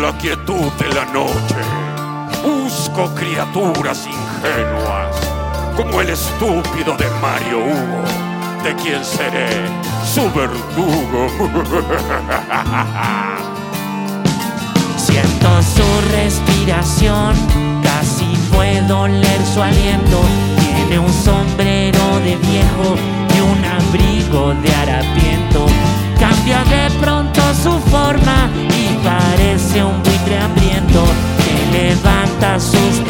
la quietud de la noche busco criaturas ingenuas, como el estúpido de Mario Hugo, de quien seré su verdugo. Siento su respiración, casi puedo oler su aliento. Tiene un sombrero de viejo y un abrigo de harapiento. Cambia de pronto su forma y parece un buitre hambriento que levanta sus